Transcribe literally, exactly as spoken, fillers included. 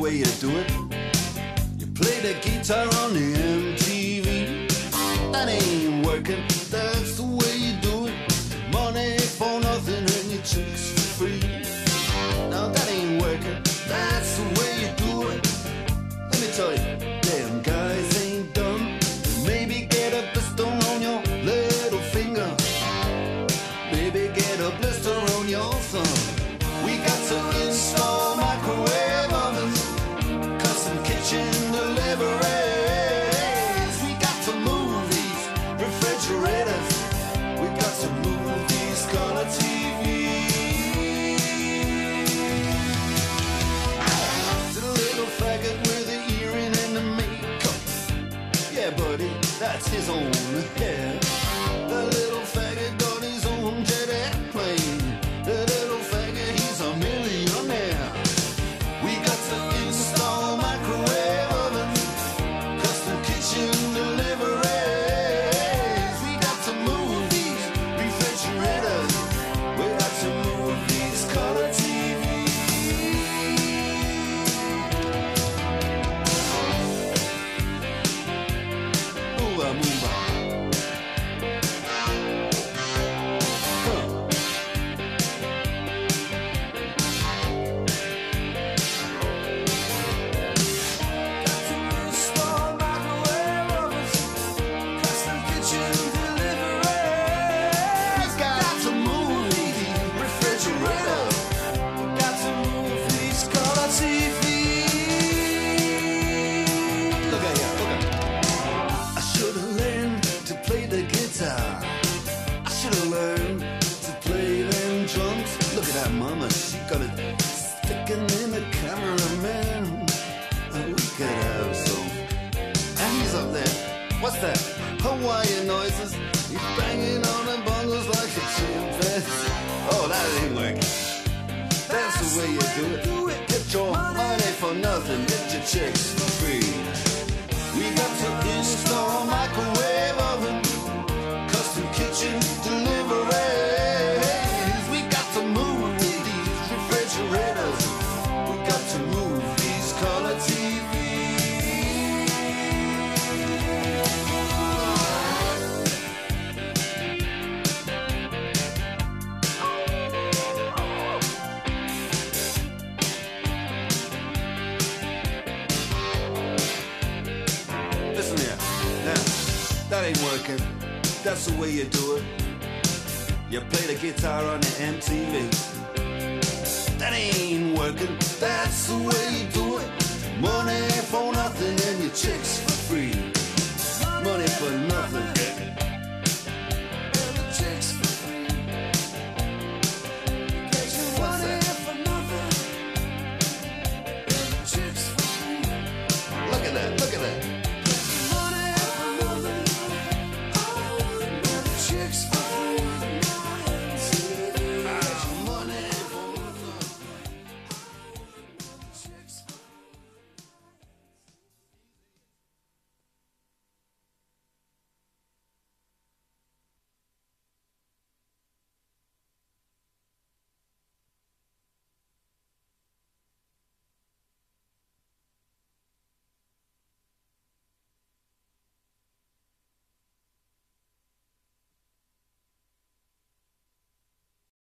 way you do it. You play the guitar on the M T V. That ain't working, that's the way you do it. Money for nothing and your chicks for free. Now that ain't working, that's the way you do it. Let me tell you, damn guys ain't dumb. Maybe get a blister on your little finger. Maybe get a blister on your thumb. We got to install microwave ovens, custom kitchen deliveries. We got to move these refrigerators. We got to move these color T Vs. To the little faggot with the earring and the makeup. Yeah, buddy, that's his own hair. The little faggot got his own jet airplane. The little faggot, he's a millionaire. We got to install microwave ovens, custom kitchen deliveries. We got to move these refrigerators. We got to move these color T Vs. Move on, move on. Mama, she got it sticking in the cameraman. And we could have some. And he's up there. What's that? Hawaiian noises. He's banging on the bongos like a chimpanzee. Oh, that ain't working. That's the way you do it. Get your money for nothing. Get your chicks for free. We got to install microwave oven, custom kitchen delivery. We got to move these color T Vs. Listen here, now, that ain't working. That's the way you do it. You play the guitar on the M T V. That ain't working, that's the way you do it. Money for nothing and your chicks for free. Money for nothing.